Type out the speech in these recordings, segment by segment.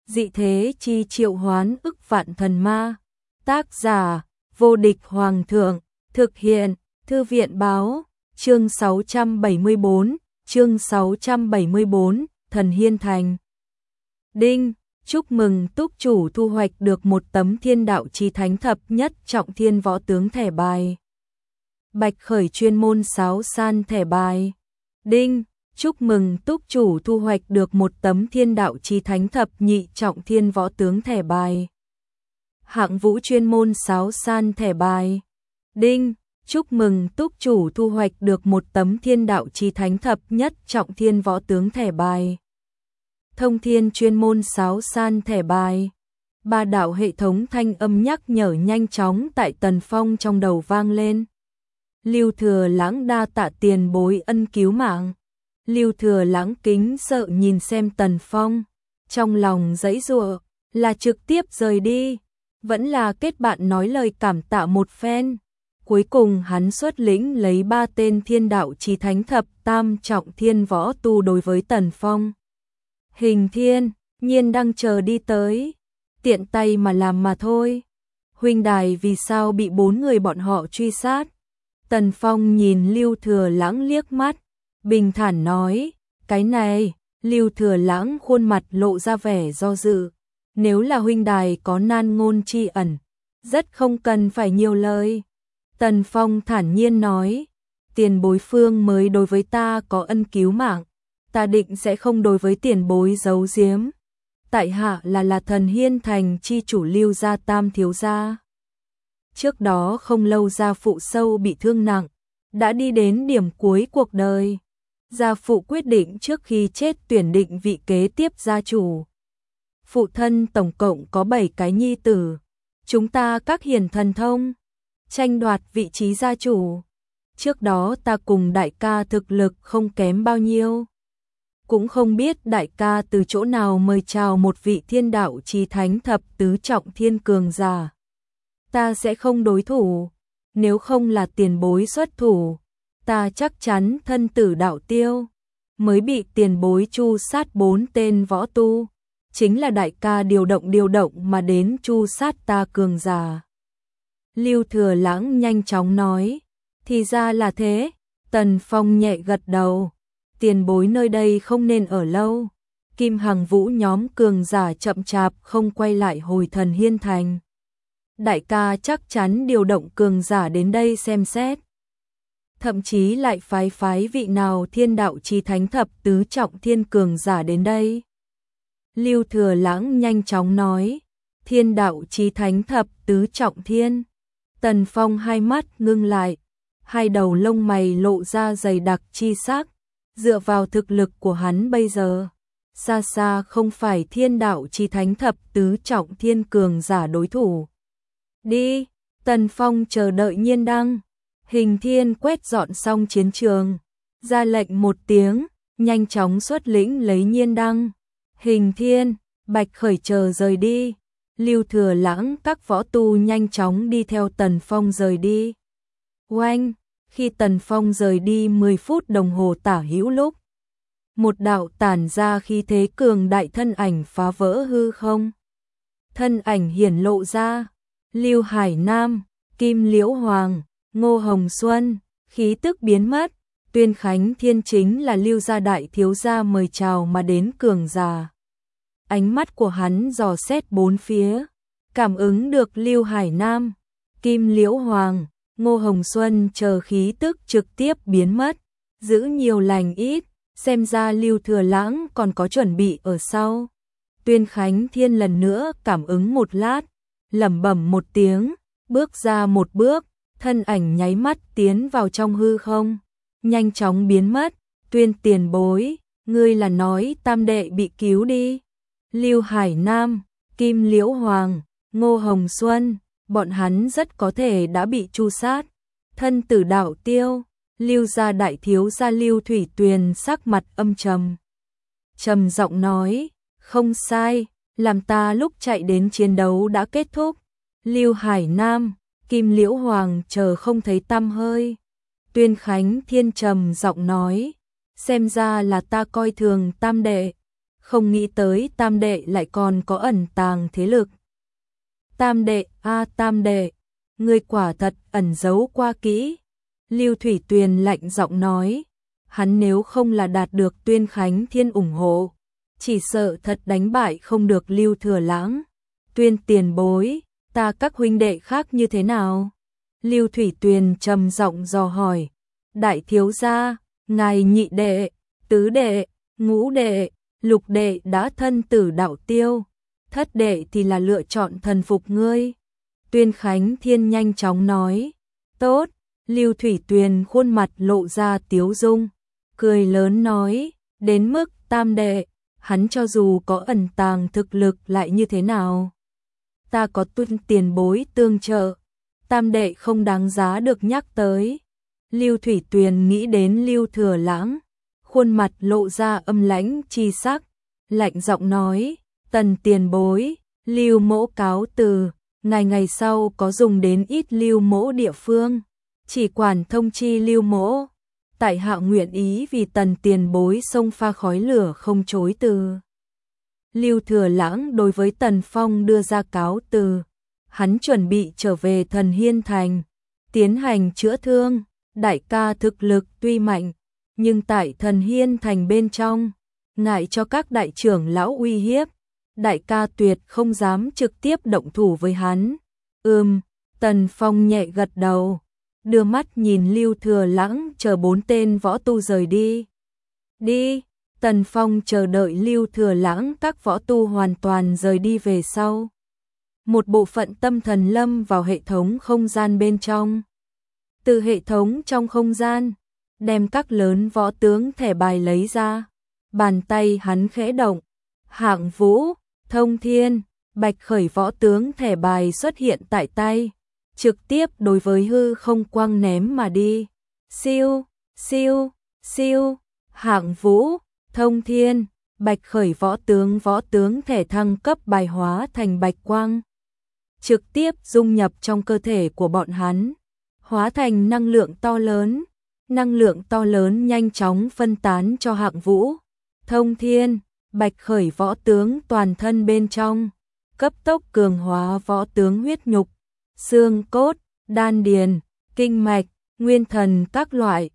dị thế chi triệu hoán ức vạn thần ma. Tác giả, vô địch hoàng thượng, thực hiện, thư viện báo, chương 674, Thần Hiên Thành. Đinh, chúc mừng túc chủ thu hoạch được một tấm thiên đạo chí thánh thập nhất trọng thiên võ tướng thẻ bài. Bạch khởi chuyên môn sáo san thẻ bài. Đinh, chúc mừng túc chủ thu hoạch được một tấm thiên đạo chí thánh thập nhị trọng thiên võ tướng thẻ bài. Hạng vũ chuyên môn sáo san thẻ bài. Đinh, chúc mừng túc chủ thu hoạch được một tấm thiên đạo chí thánh thập nhất trọng thiên võ tướng thẻ bài. Thông thiên chuyên môn sáo san thẻ bài. Ba đạo hệ thống thanh âm nhắc nhở nhanh chóng tại Tần Phong trong đầu vang lên. Lưu Thừa Lãng đa tạ tiền bối ân cứu mạng. Lưu Thừa Lãng kính sợ nhìn xem Tần Phong, trong lòng giãy giụa, là trực tiếp rời đi, vẫn là kết bạn nói lời cảm tạ một phen. Cuối cùng hắn xuất lĩnh lấy 3 tên thiên đạo chí thánh thập tam trọng thiên võ tu đối với Tần Phong. Hình Thiên, Nhiên đang chờ đi tới, tiện tay mà làm mà thôi. Huynh đài vì sao bị 4 người bọn họ truy sát? Tần Phong nhìn Lưu Thừa Lãng liếc mắt, bình thản nói, cái này. Lưu Thừa Lãng khuôn mặt lộ ra vẻ do dự, nếu là huynh đài có nan ngôn tri ẩn, rất không cần phải nhiều lời. Tần Phong thản nhiên nói, tiền bối Phương mới đối với ta có ân cứu mạng, ta định sẽ không đối với tiền bối giấu giếm. Tại hạ là Thần Hiên Thành chi chủ Lưu gia tam thiếu gia. Trước đó không lâu gia phụ sâu bị thương nặng, đã đi đến điểm cuối cuộc đời. Gia phụ quyết định trước khi chết tuyển định vị kế tiếp gia chủ. Phụ thân tổng cộng có 7 cái nhi tử, chúng ta các hiển thần thông, tranh đoạt vị trí gia chủ. Trước đó ta cùng đại ca thực lực không kém bao nhiêu, cũng không biết đại ca từ chỗ nào mời chào một vị thiên đạo chí thánh thập tứ trọng thiên cường giả. Ta sẽ không đối thủ, nếu không là tiền bối xuất thủ, ta chắc chắn thân tử đạo tiêu. Mới bị tiền bối chu sát 4 tên võ tu, chính là đại ca điều động mà đến chu sát ta cường giả. Lưu Thừa Lãng nhanh chóng nói, thì ra là thế. Tần Phong nhẹ gật đầu, tiền bối nơi đây không nên ở lâu. Kim Hằng Vũ nhóm cường giả chậm chạp không quay lại hồi Thần Hiên Thành. Đại ca chắc chắn điều động cường giả đến đây xem xét. Thậm chí lại phái vị nào thiên đạo chí thánh thập tứ trọng thiên cường giả đến đây. Lưu Thừa Lãng nhanh chóng nói, thiên đạo chí thánh thập tứ trọng thiên. Tần Phong hai mắt ngưng lại, hai đầu lông mày lộ ra dày đặc chi sắc. Dựa vào thực lực của hắn bây giờ, xa xa không phải thiên đạo chí thánh thập tứ trọng thiên cường giả đối thủ. Đi, Tần Phong chờ đợi Nhiên Đăng. Hình Thiên quét dọn xong chiến trường, ra lệnh một tiếng, nhanh chóng xuất lĩnh lấy Nhiên Đăng. Hình Thiên, Bạch Khởi chờ rời đi. Lưu Thừa Lãng các võ tu nhanh chóng đi theo Tần Phong rời đi. Oanh, khi Tần Phong rời đi 10 phút đồng hồ tả hữu lúc, một đạo tản ra khí thế cường đại thân ảnh phá vỡ hư không. Thân ảnh hiển lộ ra, Lưu Hải Nam, Kim Liễu Hoàng, Ngô Hồng Xuân, khí tức biến mất. Tuyên Khánh Thiên chính là Lưu gia đại thiếu gia mời chào mà đến cường giả. Ánh mắt của hắn dò xét bốn phía, cảm ứng được Lưu Hải Nam, Kim Liễu Hoàng, Ngô Hồng Xuân chờ khí tức trực tiếp biến mất, giữ nhiều lành ít, xem ra Lưu Thừa Lãng còn có chuẩn bị ở sau. Tuyên Khánh Thiên lần nữa cảm ứng một lát, lẩm bẩm một tiếng, bước ra một bước, thân ảnh nháy mắt tiến vào trong hư không, nhanh chóng biến mất. Tuyên tiền bối, ngươi là nói tam đệ bị cứu đi? Lưu Hải Nam, Kim Liễu Hoàng, Ngô Hồng Xuân, bọn hắn rất có thể đã bị tru sát. Thân tử đạo tiêu. Lưu gia đại thiếu gia Lưu Thủy Tuyền sắc mặt âm trầm, trầm giọng nói, không sai, làm ta lúc chạy đến chiến đấu đã kết thúc. Lưu Hải Nam, Kim Liễu Hoàng chờ không thấy tăm hơi. Tuyên Khánh Thiên trầm giọng nói, xem ra là ta coi thường tam đệ, không nghĩ tới Tam đệ lại còn có ẩn tàng thế lực. Tam đệ, Tam đệ, ngươi quả thật ẩn giấu qua kỹ. Lưu Thủy Tuyền lạnh giọng nói, hắn nếu không là đạt được Tuyên Khánh Thiên ủng hộ, chỉ sợ thật đánh bại không được Lưu Thừa Lãng. Tuyên tiền bối, ta các huynh đệ khác như thế nào? Lưu Thủy Tuyền trầm giọng dò hỏi. Đại thiếu gia, ngài nhị đệ, tứ đệ, ngũ đệ, lục đệ đã thân tử đạo tiêu, thất đệ thì là lựa chọn thần phục ngươi. Tuyên Khánh Thiên nhanh chóng nói. Tốt. Lưu Thủy Tuyền khuôn mặt lộ ra tiếu dung, cười lớn nói, đến mức Tam đệ, hắn cho dù có ẩn tàng thực lực lại như thế nào? Ta có Tuyên tiền bối tương trợ, Tam đệ không đáng giá được nhắc tới. Lưu Thủy Tuyền nghĩ đến Lưu Thừa Lãng, khuôn mặt lộ ra âm lãnh chi sắc, lạnh giọng nói, Tần tiền bối, Lưu mỗ cáo từ, ngày sau có dùng đến ít Lưu mỗ địa phương, chỉ quản thông chi Lưu mỗ. Tại hạ nguyện ý vì Tần tiền bối xông pha khói lửa không chối từ. Lưu Thừa Lãng đối với Tần Phong đưa ra cáo từ, hắn chuẩn bị trở về Thần Hiên Thành, tiến hành chữa thương. Đại ca thực lực tuy mạnh, nhưng tại Thần Hiên Thành bên trong, ngại cho các đại trưởng lão uy hiếp, đại ca tuyệt không dám trực tiếp động thủ với hắn. Tần Phong nhẹ gật đầu, đưa mắt nhìn Lưu Thừa Lãng chờ 4 tên võ tu rời đi. Đi, Tần Phong chờ đợi Lưu Thừa Lãng các võ tu hoàn toàn rời đi về sau. Một bộ phận tâm thần lâm vào hệ thống không gian bên trong. Từ hệ thống trong không gian, đem các lớn võ tướng thẻ bài lấy ra. Bàn tay hắn khẽ động, Hạng Vũ, Thông Thiên, Bạch Khởi võ tướng thẻ bài xuất hiện tại tay, trực tiếp đối với hư không quăng ném mà đi. Siêu, siêu, siêu, Hạng Vũ, Thông Thiên, Bạch Khởi võ tướng thẻ thăng cấp bài hóa thành bạch quang, trực tiếp dung nhập trong cơ thể của bọn hắn, hóa thành năng lượng to lớn nhanh chóng phân tán cho Hạng Vũ, Thông Thiên, Bạch Khởi võ tướng toàn thân bên trong, cấp tốc cường hóa võ tướng huyết nhục, xương cốt, đan điền, kinh mạch, nguyên thần các loại.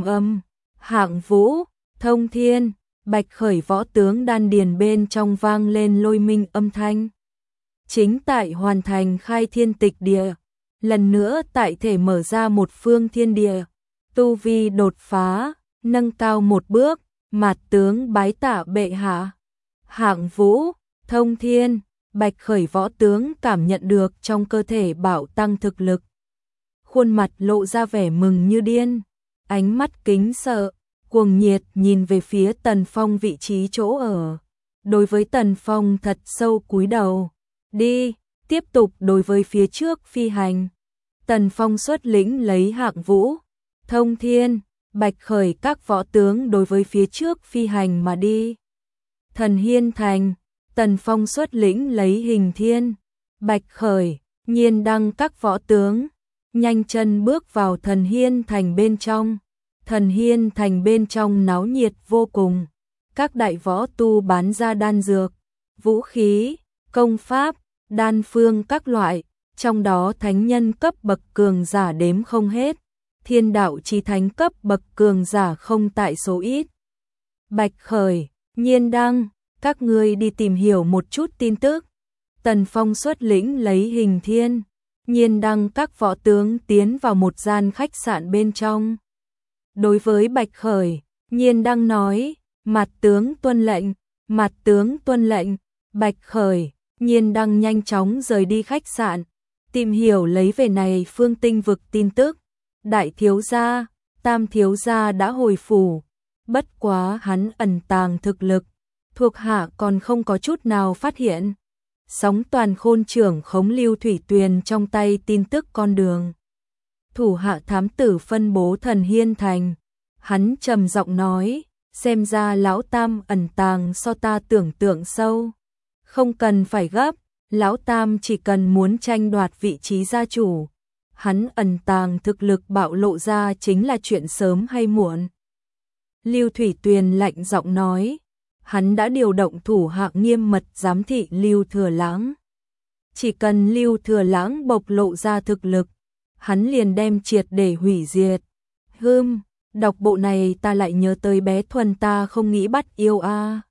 Hạng Vũ, Thông Thiên, Bạch Khởi võ tướng đan điền bên trong vang lên lôi minh âm thanh. Chính tại hoàn thành khai thiên tịch địa, lần nữa tại thể mở ra một phương thiên địa, tu vi đột phá, nâng cao một bước, mạt tướng bái tạ bệ hạ. Hạng Vũ, Thông Thiên, Bạch Khởi võ tướng cảm nhận được trong cơ thể bạo tăng thực lực. Khuôn mặt lộ ra vẻ mừng như điên, ánh mắt kính sợ, cuồng nhiệt nhìn về phía Tần Phong vị trí chỗ ở. Đối với Tần Phong thật sâu cúi đầu. Đi, tiếp tục đối với phía trước phi hành. Tần Phong xuất lĩnh lấy Hạng Vũ, Thông Thiên, Bạch Khởi các võ tướng đối với phía trước phi hành mà đi. Thần Hiên Thành, Tần Phong xuất lĩnh lấy Hình Thiên, Bạch Khởi, Nhiên Đăng các võ tướng, nhanh chân bước vào Thần Hiên Thành bên trong. Thần Hiên Thành bên trong náo nhiệt vô cùng, các đại võ tu bán ra đan dược, vũ khí, công pháp, đan phương các loại, trong đó thánh nhân cấp bậc cường giả đếm không hết, thiên đạo chí thánh cấp bậc cường giả không tại số ít. Bạch Khởi, Nhiên Đăng, các ngươi đi tìm hiểu một chút tin tức. Tần Phong xuất lĩnh lấy Hình Thiên, Nhiên Đăng các võ tướng tiến vào một gian khách sạn bên trong. Đối với Bạch Khởi, Nhiên Đăng nói, mặt tướng tuân lệnh, mặt tướng tuân lệnh. Bạch Khởi, Nhiên Đăng nhanh chóng rời đi khách sạn, tìm hiểu lấy về này phương tinh vực tin tức. Đại thiếu gia, Tam thiếu gia đã hồi phủ, bất quá hắn ẩn tàng thực lực, thuộc hạ còn không có chút nào phát hiện. Sóng toàn khôn trưởng khống Lưu Thủy Tuyền trong tay tin tức con đường. Thủ hạ thám tử phân bố Thần Hiên Thành, hắn trầm giọng nói, xem ra lão Tam ẩn tàng so ta tưởng tượng sâu. Không cần phải gấp, lão Tam chỉ cần muốn tranh đoạt vị trí gia chủ, hắn ẩn tàng thực lực bạo lộ ra chính là chuyện sớm hay muộn. Lưu Thủy Tuyền lạnh giọng nói, hắn đã điều động thủ hạ nghiêm mật giám thị Lưu Thừa Lãng. Chỉ cần Lưu Thừa Lãng bộc lộ ra thực lực, hắn liền đem triệt để hủy diệt. Đọc bộ này ta lại nhớ tới bé Thuần ta không nghĩ bắt yêu a.